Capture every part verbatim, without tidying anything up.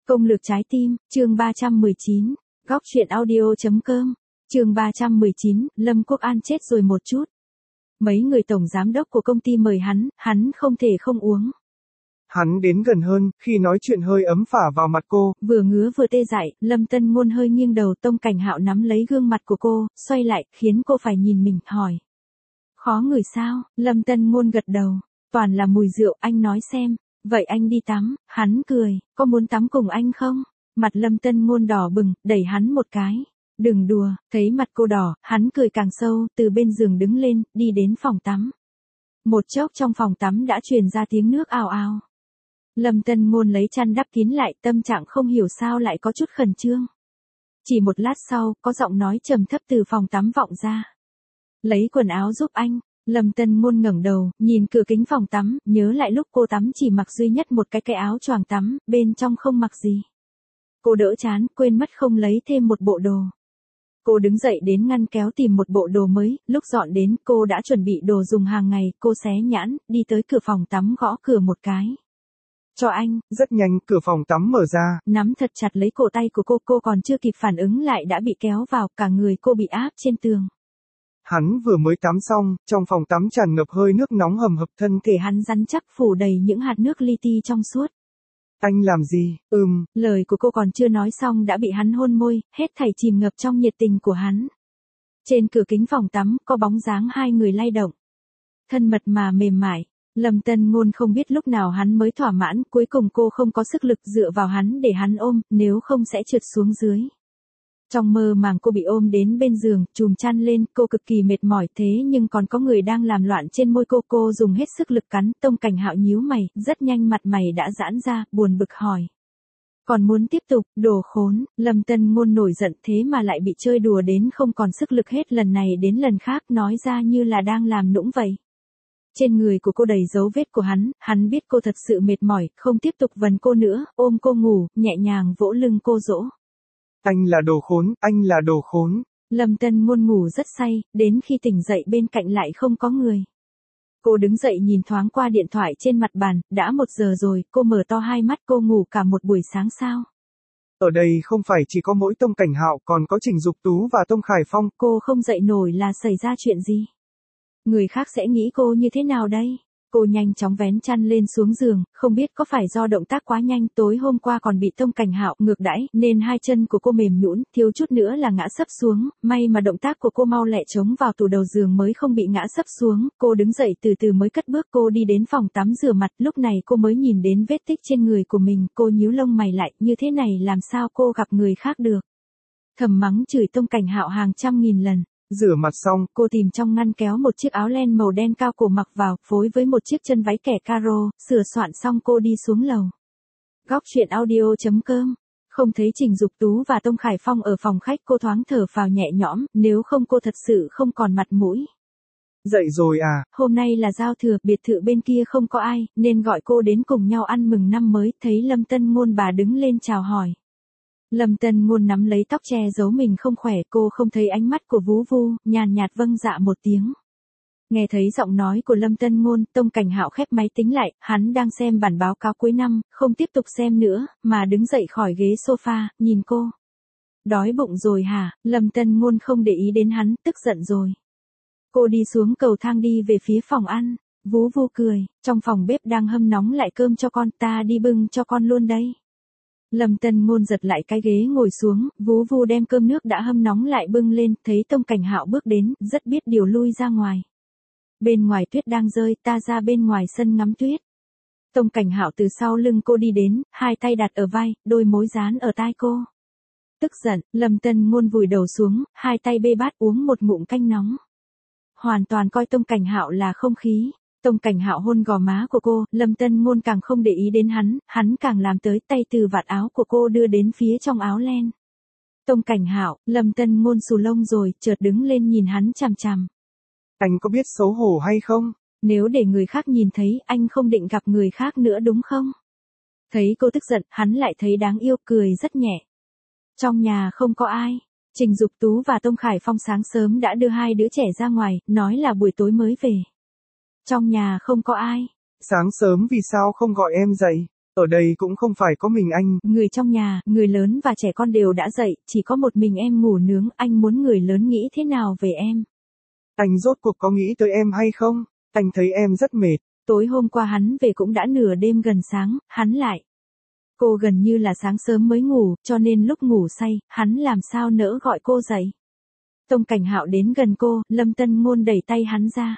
Công lược trái tim, chương ba trăm mười chín, góc truyện audio.com, chương ba trăm mười chín, Lâm Quốc An chết rồi một chút. Mấy người tổng giám đốc của công ty mời hắn, hắn không thể không uống. Hắn đến gần hơn, khi nói chuyện hơi ấm phả vào mặt cô. Vừa ngứa vừa tê dại, Lâm Tân Ngôn hơi nghiêng đầu, Tông Cảnh Hạo nắm lấy gương mặt của cô, xoay lại, khiến cô phải nhìn mình, hỏi. Khó ngửi sao? Lâm Tân Ngôn gật đầu. Toàn là mùi rượu, anh nói xem. Vậy anh đi tắm, hắn cười, có muốn tắm cùng anh không? Mặt Lâm Tân Ngôn đỏ bừng, đẩy hắn một cái. Đừng đùa, thấy mặt cô đỏ, hắn cười càng sâu, từ bên giường đứng lên, đi đến phòng tắm. Một chốc trong phòng tắm đã truyền ra tiếng nước ào ào. Lâm Tân Ngôn lấy chăn đắp kín lại, tâm trạng không hiểu sao lại có chút khẩn trương. Chỉ một lát sau, có giọng nói trầm thấp từ phòng tắm vọng ra. Lấy quần áo giúp anh. Lâm Tân Ngôn ngẩng đầu, nhìn cửa kính phòng tắm, nhớ lại lúc cô tắm chỉ mặc duy nhất một cái cái áo choàng tắm, bên trong không mặc gì. Cô đỡ chán, quên mất không lấy thêm một bộ đồ. Cô đứng dậy đến ngăn kéo tìm một bộ đồ mới, lúc dọn đến cô đã chuẩn bị đồ dùng hàng ngày, cô xé nhãn, đi tới cửa phòng tắm gõ cửa một cái. Cho anh. Rất nhanh, cửa phòng tắm mở ra. Nắm thật chặt lấy cổ tay của cô, cô còn chưa kịp phản ứng lại đã bị kéo vào, cả người cô bị áp trên tường. Hắn vừa mới tắm xong, trong phòng tắm tràn ngập hơi nước nóng hầm hập, thân thể hắn rắn chắc phủ đầy những hạt nước li ti trong suốt. Anh làm gì? Ừm. Lời của cô còn chưa nói xong đã bị hắn hôn môi, hết thảy chìm ngập trong nhiệt tình của hắn. Trên cửa kính phòng tắm có bóng dáng hai người lay động. Thân mật mà mềm mại. Lâm Tân Ngôn không biết lúc nào hắn mới thỏa mãn, cuối cùng cô không có sức lực dựa vào hắn để hắn ôm, nếu không sẽ trượt xuống dưới. Trong mơ màng cô bị ôm đến bên giường, chùm chăn lên, cô cực kỳ mệt mỏi, thế nhưng còn có người đang làm loạn trên môi cô, cô dùng hết sức lực cắn. Tông Cảnh Hạo nhíu mày, rất nhanh mặt mày đã giãn ra, buồn bực hỏi. Còn muốn tiếp tục? Đồ khốn. Lâm Tân Ngôn nổi giận, thế mà lại bị chơi đùa đến không còn sức lực, hết lần này đến lần khác, nói ra như là đang làm nũng vậy. Trên người của cô đầy dấu vết của hắn, hắn biết cô thật sự mệt mỏi, không tiếp tục vần cô nữa, ôm cô ngủ, nhẹ nhàng vỗ lưng cô dỗ. Anh là đồ khốn, anh là đồ khốn. Lâm Tân Ngôn ngủ rất say, đến khi tỉnh dậy bên cạnh lại không có người. Cô đứng dậy nhìn thoáng qua điện thoại trên mặt bàn, đã một giờ rồi, cô mở to hai mắt, cô ngủ cả một buổi sáng sao? Ở đây không phải chỉ có mỗi Tông Cảnh Hạo, còn có Trình Dục Tú và Tông Khải Phong. Cô không dậy nổi là xảy ra chuyện gì? Người khác sẽ nghĩ cô như thế nào đây? Cô nhanh chóng vén chăn lên xuống giường, không biết có phải do động tác quá nhanh, tối hôm qua còn bị Tông Cảnh Hạo ngược đãi, nên hai chân của cô mềm nhũn, thiếu chút nữa là ngã sấp xuống, may mà động tác của cô mau lẹ chống vào tủ đầu giường mới không bị ngã sấp xuống. Cô đứng dậy từ từ mới cất bước, cô đi đến phòng tắm rửa mặt, lúc này cô mới nhìn đến vết tích trên người của mình, cô nhíu lông mày lại, như thế này làm sao cô gặp người khác được. Thầm mắng chửi Tông Cảnh Hạo hàng trăm nghìn lần. Rửa mặt xong, cô tìm trong ngăn kéo một chiếc áo len màu đen cao cổ mặc vào, phối với một chiếc chân váy kẻ caro, sửa soạn xong cô đi xuống lầu. Góc truyện audio.com, không thấy Trình Dục Tú và Tông Khải Phong ở phòng khách, cô thoáng thở phào nhẹ nhõm, nếu không cô thật sự không còn mặt mũi. Dậy rồi à? Hôm nay là giao thừa, biệt thự bên kia không có ai, nên gọi cô đến cùng nhau ăn mừng năm mới, thấy Lâm Tân Ngôn bà đứng lên chào hỏi. Lâm Tân Ngôn nắm lấy tóc che giấu mình không khỏe, cô không thấy ánh mắt của Vú Vu, nhàn nhạt vâng dạ một tiếng. Nghe thấy giọng nói của Lâm Tân Ngôn, Tông Cảnh Hạo khép máy tính lại, hắn đang xem bản báo cáo cuối năm, không tiếp tục xem nữa, mà đứng dậy khỏi ghế sofa, nhìn cô. Đói bụng rồi hả? Lâm Tân Ngôn không để ý đến hắn, tức giận rồi. Cô đi xuống cầu thang đi về phía phòng ăn, Vú Vu cười, trong phòng bếp đang hâm nóng lại cơm cho con, ta đi bưng cho con luôn đây. Lâm Tân Ngôn giật lại cái ghế ngồi xuống, Vú Vu đem cơm nước đã hâm nóng lại bưng lên, thấy Tông Cảnh Hạo bước đến, rất biết điều lui ra ngoài. Bên ngoài tuyết đang rơi, ta ra bên ngoài sân ngắm tuyết. Tông Cảnh Hạo từ sau lưng cô đi đến, hai tay đặt ở vai, đôi mối dán ở tai cô. Tức giận, Lâm Tân Ngôn vùi đầu xuống, hai tay bê bát uống một ngụm canh nóng. Hoàn toàn coi Tông Cảnh Hạo là không khí. Tông Cảnh Hạo hôn gò má của cô, Lâm Tân Ngôn càng không để ý đến hắn, hắn càng làm tới, tay từ vạt áo của cô đưa đến phía trong áo len. Tông Cảnh Hạo, Lâm Tân Ngôn xù lông rồi, chợt đứng lên nhìn hắn chằm chằm. Anh có biết xấu hổ hay không? Nếu để người khác nhìn thấy, anh không định gặp người khác nữa đúng không? Thấy cô tức giận, hắn lại thấy đáng yêu, cười rất nhẹ. Trong nhà không có ai. Trình Dục Tú và Tông Khải Phong sáng sớm đã đưa hai đứa trẻ ra ngoài, nói là buổi tối mới về. Trong nhà không có ai. Sáng sớm vì sao không gọi em dậy? Ở đây cũng không phải có mình anh. Người trong nhà, người lớn và trẻ con đều đã dậy, chỉ có một mình em ngủ nướng, anh muốn người lớn nghĩ thế nào về em? Anh rốt cuộc có nghĩ tới em hay không? Anh thấy em rất mệt. Tối hôm qua hắn về cũng đã nửa đêm gần sáng, hắn lại. Cô gần như là sáng sớm mới ngủ, cho nên lúc ngủ say, hắn làm sao nỡ gọi cô dậy. Tông Cảnh Hạo đến gần cô, Lâm Tân Ngôn đẩy tay hắn ra.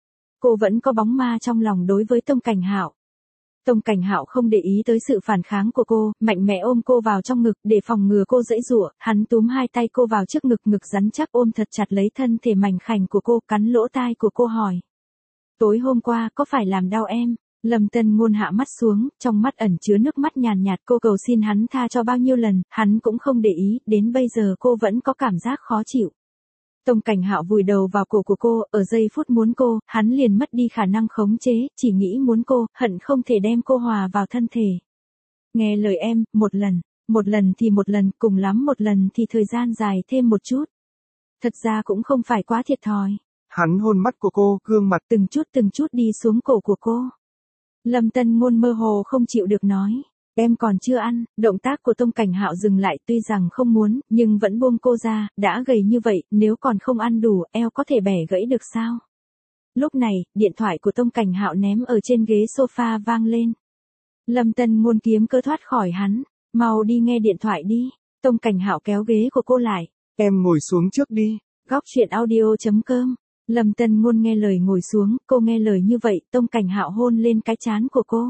Cô vẫn có bóng ma trong lòng đối với Tông Cảnh Hạo. Tông Cảnh Hạo không để ý tới sự phản kháng của cô, mạnh mẽ ôm cô vào trong ngực để phòng ngừa cô giãy giụa, hắn túm hai tay cô vào trước ngực, ngực rắn chắc ôm thật chặt lấy thân thể mảnh khảnh của cô, cắn lỗ tai của cô hỏi. Tối hôm qua có phải làm đau em? Lâm Tân Ngôn hạ mắt xuống, trong mắt ẩn chứa nước mắt nhàn nhạt, cô cầu xin hắn tha cho bao nhiêu lần, hắn cũng không để ý, đến bây giờ cô vẫn có cảm giác khó chịu. Tông Cảnh Hạo vùi đầu vào cổ của cô, ở giây phút muốn cô, hắn liền mất đi khả năng khống chế, chỉ nghĩ muốn cô, hận không thể đem cô hòa vào thân thể. Nghe lời em, một lần, một lần thì một lần, cùng lắm một lần thì thời gian dài thêm một chút. Thật ra cũng không phải quá thiệt thòi. Hắn hôn mắt của cô, gương mặt từng chút từng chút đi xuống cổ của cô. Lâm Tân Ngôn mơ hồ không chịu được nói. Em còn chưa ăn, động tác của Tông Cảnh Hạo dừng lại, tuy rằng không muốn, nhưng vẫn buông cô ra, đã gầy như vậy, nếu còn không ăn đủ, eo có thể bẻ gãy được sao? Lúc này, điện thoại của Tông Cảnh Hạo ném ở trên ghế sofa vang lên. Lâm Tân Ngôn kiếm cơ thoát khỏi hắn, mau đi nghe điện thoại đi. Tông Cảnh Hạo kéo ghế của cô lại. Em ngồi xuống trước đi. Góc truyện audio chấm com. Lâm Tân Ngôn nghe lời ngồi xuống, cô nghe lời như vậy, Tông Cảnh Hạo hôn lên cái trán của cô.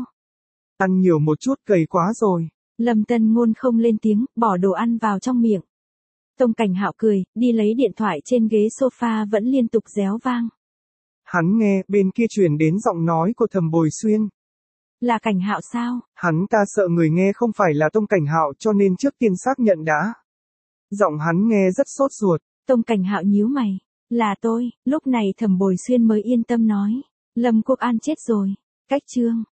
Ăn nhiều một chút, gầy quá rồi. Lâm Tân Ngôn không lên tiếng, bỏ đồ ăn vào trong miệng. Tông Cảnh Hạo cười, đi lấy điện thoại trên ghế sofa vẫn liên tục réo vang. Hắn nghe, bên kia truyền đến giọng nói của Thẩm Bồi Xuyên. Là Cảnh Hạo sao? Hắn ta sợ người nghe không phải là Tông Cảnh Hạo cho nên trước tiên xác nhận đã. Giọng hắn nghe rất sốt ruột. Tông Cảnh Hạo nhíu mày. Là tôi, lúc này Thẩm Bồi Xuyên mới yên tâm nói. Lâm Quốc An chết rồi. Cách chương.